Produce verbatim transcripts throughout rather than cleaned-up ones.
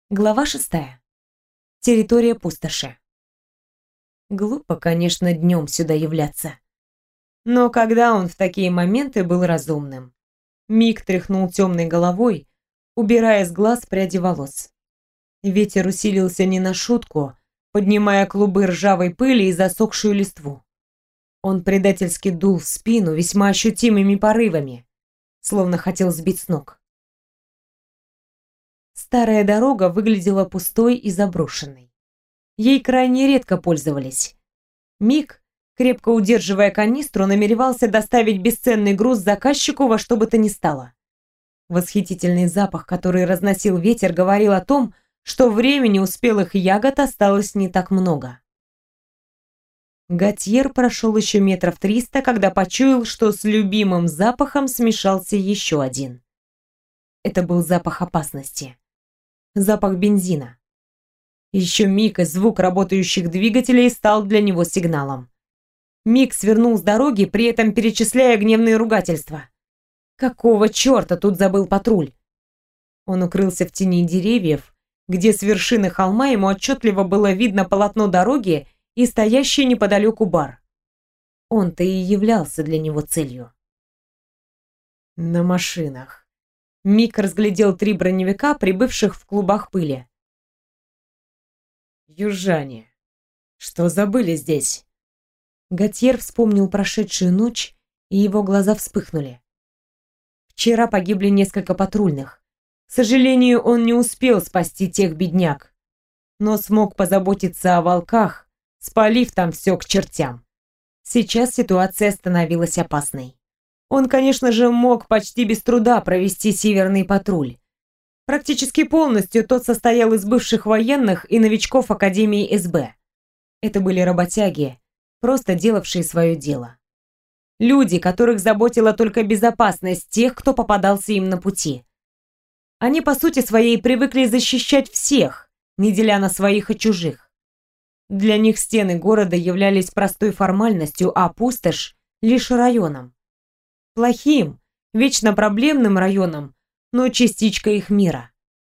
Глава шестая. Территория пустоши. Глупо, конечно, днем сюда являться. Но когда он в такие моменты был разумным? Мик тряхнул темной головой, убирая с глаз пряди волос. Ветер усилился не на шутку, поднимая клубы ржавой пыли и засохшую листву. Он предательски дул в спину весьма ощутимыми порывами, словно хотел сбить с ног. Старая дорога выглядела пустой и заброшенной. Ей крайне редко пользовались. Мик, крепко удерживая канистру, намеревался доставить бесценный груз заказчику во что бы то ни стало. Восхитительный запах, который разносил ветер, говорил о том, что времени у спелых ягод осталось не так много. Готьер прошел еще метров триста, когда почуял, что с любимым запахом смешался еще один. Это был запах опасности. Запах бензина. Еще миг, и звук работающих двигателей стал для него сигналом. Мик свернул с дороги, при этом перечисляя гневные ругательства. Какого черта тут забыл патруль? Он укрылся в тени деревьев, где с вершины холма ему отчетливо было видно полотно дороги и стоящий неподалеку бар. Он-то и являлся для него целью. На машинах. Мик разглядел три броневика, прибывших в клубах пыли. «Южане, что забыли здесь?» Готьер вспомнил прошедшую ночь, и его глаза вспыхнули. Вчера погибли несколько патрульных. К сожалению, он не успел спасти тех бедняк, но смог позаботиться о волках, спалив там все к чертям. Сейчас ситуация становилась опасной. Он, конечно же, мог почти без труда провести северный патруль. Практически полностью тот состоял из бывших военных и новичков Академии эс бэ. Это были работяги, просто делавшие свое дело. Люди, которых заботила только безопасность тех, кто попадался им на пути. Они, по сути своей, привыкли защищать всех, не деля на своих и чужих. Для них стены города являлись простой формальностью, а пустошь — лишь районом. Плохим, вечно проблемным районом, но частичка их мира.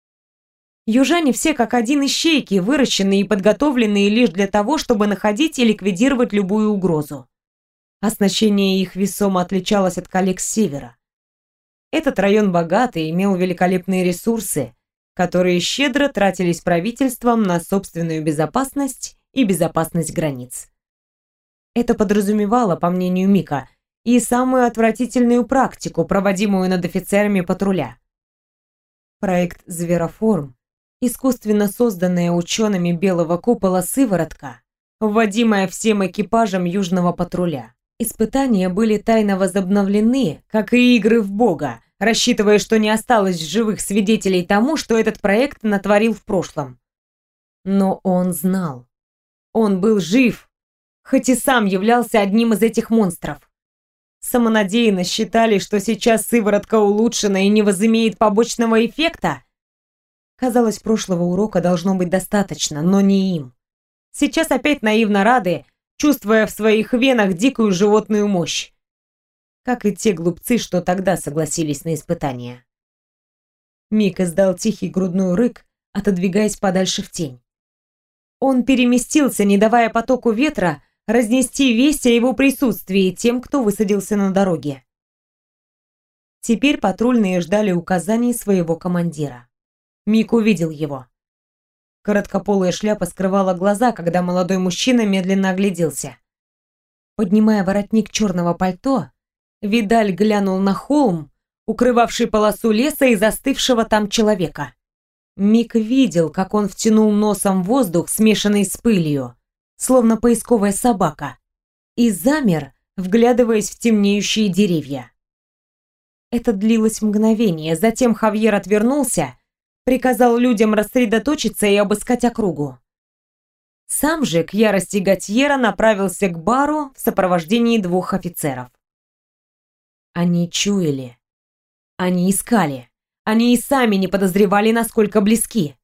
Южане все как один ищейки, выращенные и подготовленные лишь для того, чтобы находить и ликвидировать любую угрозу. Оснащение их весомо отличалось от коллег с севера. Этот район богатый, имел великолепные ресурсы, которые щедро тратились правительством на собственную безопасность и безопасность границ. Это подразумевало, по мнению Мика, и самую отвратительную практику, проводимую над офицерами патруля. Проект «Звероформ», искусственно созданная учеными белого купола сыворотка, вводимая всем экипажам южного патруля. Испытания были тайно возобновлены, как и игры в Бога, рассчитывая, что не осталось живых свидетелей тому, что этот проект натворил в прошлом. Но он знал. Он был жив, хоть и сам являлся одним из этих монстров. Самонадеянно считали, что сейчас сыворотка улучшена и не возымеет побочного эффекта? Казалось, прошлого урока должно быть достаточно, но не им. Сейчас опять наивно рады, чувствуя в своих венах дикую животную мощь. Как и те глупцы, что тогда согласились на испытания. Мик издал тихий грудной рык, отодвигаясь подальше в тень. Он переместился, не давая потоку ветра разнести весть о его присутствии тем, кто высадился на дороге. Теперь патрульные ждали указаний своего командира. Мик увидел его. Короткополая шляпа скрывала глаза, когда молодой мужчина медленно огляделся. Поднимая воротник черного пальто, Видаль глянул на холм, укрывавший полосу леса и застывшего там человека. Мик видел, как он втянул носом воздух, смешанный с пылью, словно поисковая собака, и замер, вглядываясь в темнеющие деревья. Это длилось мгновение, затем Хавьер отвернулся, приказал людям рассредоточиться и обыскать округу. Сам же, к ярости Готьера, направился к бару в сопровождении двух офицеров. Они чуяли, они искали, они и сами не подозревали, насколько близки.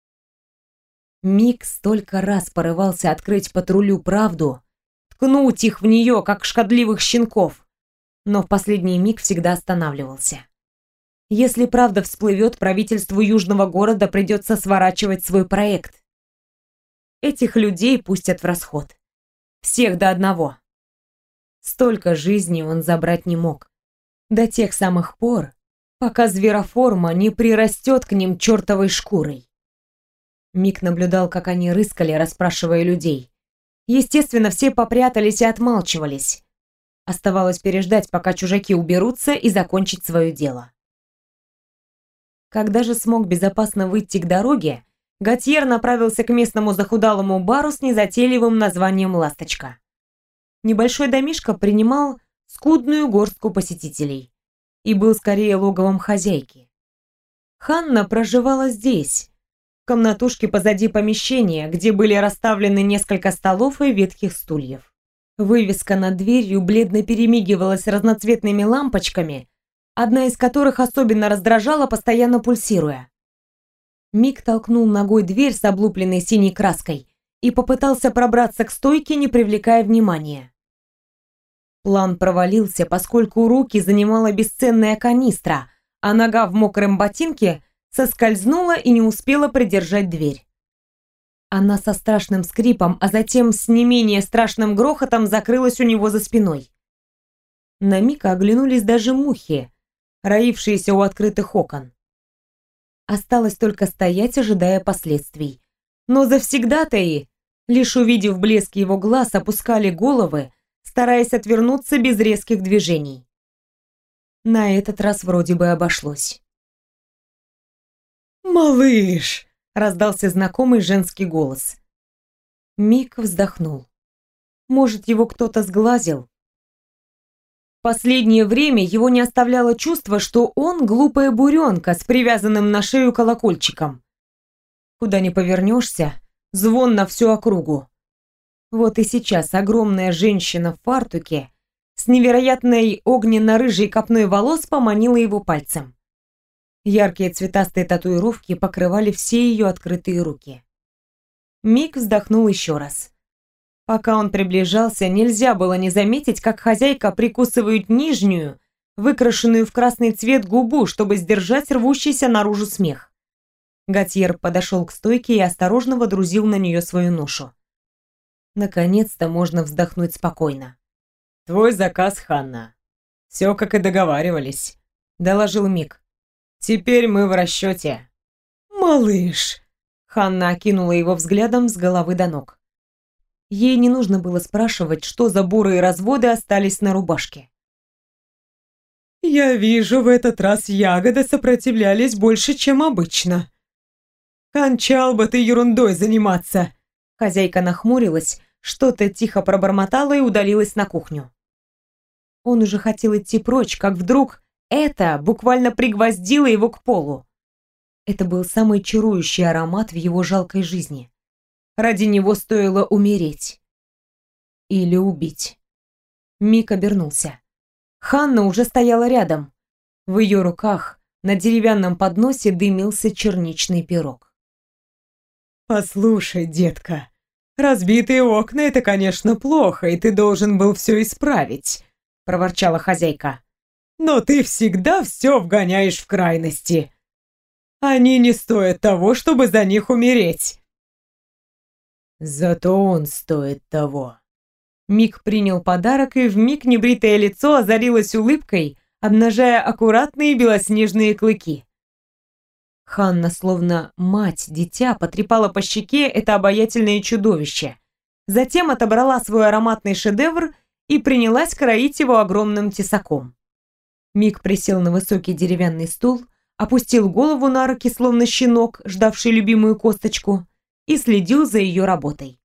Мик столько раз порывался открыть патрулю правду, ткнуть их в нее, как шкодливых щенков, но в последний миг всегда останавливался. Если правда всплывет, правительству южного города придется сворачивать свой проект. Этих людей пустят в расход. Всех до одного. Столько жизней он забрать не мог. До тех самых пор, пока звероформа не прирастет к ним чертовой шкурой. Мик наблюдал, как они рыскали, расспрашивая людей. Естественно, все попрятались и отмалчивались. Оставалось переждать, пока чужаки уберутся, и закончить свое дело. Когда же смог безопасно выйти к дороге, Готьер направился к местному захудалому бару с незатейливым названием «Ласточка». Небольшой домишко принимал скудную горстку посетителей и был скорее логовом хозяйки. Ханна проживала здесь, в комнатушке позади помещения, где были расставлены несколько столов и ветхих стульев. Вывеска над дверью бледно перемигивалась разноцветными лампочками, одна из которых особенно раздражала, постоянно пульсируя. Мик толкнул ногой дверь с облупленной синей краской и попытался пробраться к стойке, не привлекая внимания. План провалился, поскольку руки занимала бесценная канистра, а нога в мокром ботинке соскользнула и не успела придержать дверь. Она со страшным скрипом, а затем с не менее страшным грохотом закрылась у него за спиной. На Мика оглянулись даже мухи, роившиеся у открытых окон. Осталось только стоять, ожидая последствий. Но завсегдатаи, лишь увидев блеск его глаз, опускали головы, стараясь отвернуться без резких движений. На этот раз вроде бы обошлось. «Малыш!» — раздался знакомый женский голос. Мик вздохнул. Может, его кто-то сглазил? Последнее время его не оставляло чувство, что он глупая буренка с привязанным на шею колокольчиком. Куда ни повернешься, звон на всю округу. Вот и сейчас огромная женщина в фартуке с невероятной огненно-рыжей копной волос поманила его пальцем. Яркие цветастые татуировки покрывали все ее открытые руки. Мик вздохнул еще раз. Пока он приближался, нельзя было не заметить, как хозяйка прикусывает нижнюю, выкрашенную в красный цвет губу, чтобы сдержать рвущийся наружу смех. Готьер подошел к стойке и осторожно водрузил на нее свою ношу. Наконец-то можно вздохнуть спокойно. «Твой заказ, Ханна. Все, как и договаривались», — доложил Мик. «Теперь мы в расчете». «Малыш!» — Ханна окинула его взглядом с головы до ног. Ей не нужно было спрашивать, что за бурые разводы остались на рубашке. «Я вижу, в этот раз ягоды сопротивлялись больше, чем обычно. Кончал бы ты ерундой заниматься!» Хозяйка нахмурилась, что-то тихо пробормотала и удалилась на кухню. Он уже хотел идти прочь, как вдруг это буквально пригвоздило его к полу. Это был самый чарующий аромат в его жалкой жизни. Ради него стоило умереть. Или убить. Мик обернулся. Ханна уже стояла рядом. В ее руках на деревянном подносе дымился черничный пирог. «Послушай, детка, разбитые окна — это, конечно, плохо, и ты должен был все исправить», — проворчала хозяйка. «Но ты всегда все вгоняешь в крайности. Они не стоят того, чтобы за них умереть». «Зато он стоит того». Мик принял подарок, и вмиг небритое лицо озарилось улыбкой, обнажая аккуратные белоснежные клыки. Ханна, словно мать-дитя, потрепала по щеке это обаятельное чудовище, затем отобрала свой ароматный шедевр и принялась кроить его огромным тесаком. Мик присел на высокий деревянный стул, опустил голову на руки, словно щенок, ждавший любимую косточку, и следил за ее работой.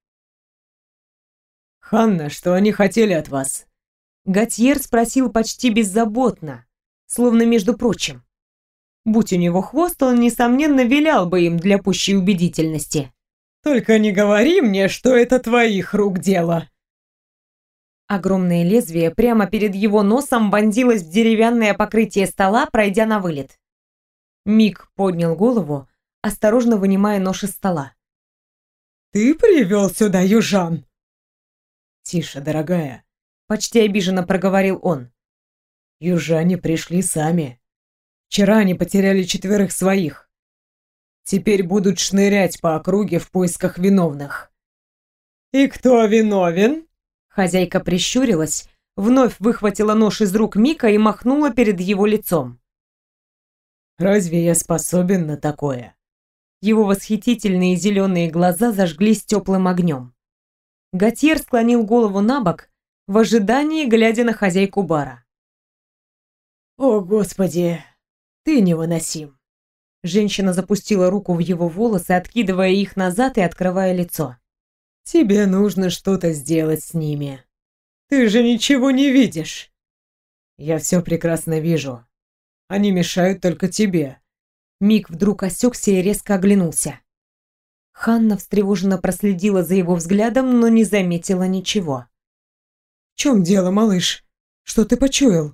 «Ханна, что они хотели от вас?» Готьер спросил почти беззаботно, словно между прочим. Будь у него хвост, он, несомненно, вилял бы им для пущей убедительности. «Только не говори мне, что это твоих рук дело!» Огромное лезвие прямо перед его носом вонзилось в деревянное покрытие стола, пройдя на вылет. Мик поднял голову, осторожно вынимая нож из стола. «Ты привел сюда южан?» «Тише, дорогая», — почти обиженно проговорил он. «Южане пришли сами. Вчера они потеряли четверых своих. Теперь будут шнырять по округе в поисках виновных». «И кто виновен?» Хозяйка прищурилась, вновь выхватила нож из рук Мика и махнула перед его лицом. «Разве я способен на такое?» Его восхитительные зеленые глаза зажглись теплым огнем. Готьер склонил голову на бок, в ожидании, глядя на хозяйку бара. «О, Господи, ты невыносим!» Женщина запустила руку в его волосы, откидывая их назад и открывая лицо. «Тебе нужно что-то сделать с ними. Ты же ничего не видишь!» «Я все прекрасно вижу. Они мешают только тебе». Мик вдруг осекся и резко оглянулся. Ханна встревоженно проследила за его взглядом, но не заметила ничего. «В чем дело, малыш? Что ты почуял?»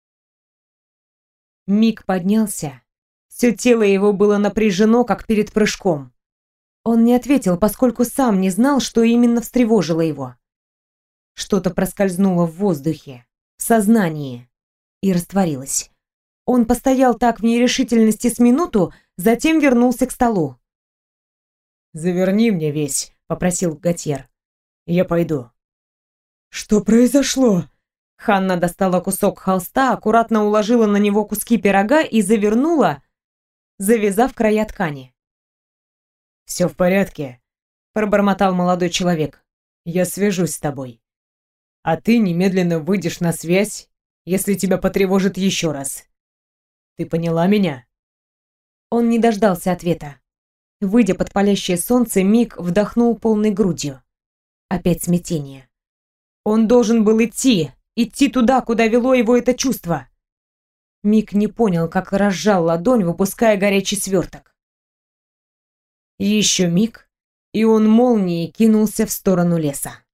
Мик поднялся. Все тело его было напряжено, как перед прыжком. Он не ответил, поскольку сам не знал, что именно встревожило его. Что-то проскользнуло в воздухе, в сознании, и растворилось. Он постоял так в нерешительности с минуту, затем вернулся к столу. «Заверни мне весь», — попросил Готьер. «Я пойду». «Что произошло?» Ханна достала кусок холста, аккуратно уложила на него куски пирога и завернула, завязав края ткани. «Все в порядке», — пробормотал молодой человек. «Я свяжусь с тобой. А ты немедленно выйдешь на связь, если тебя потревожит еще раз. Ты поняла меня?» Он не дождался ответа. Выйдя под палящее солнце, Мик вдохнул полной грудью. Опять смятение. Он должен был идти, идти туда, куда вело его это чувство. Мик не понял, как разжал ладонь, выпуская горячий сверток. Еще миг, и он молнией кинулся в сторону леса.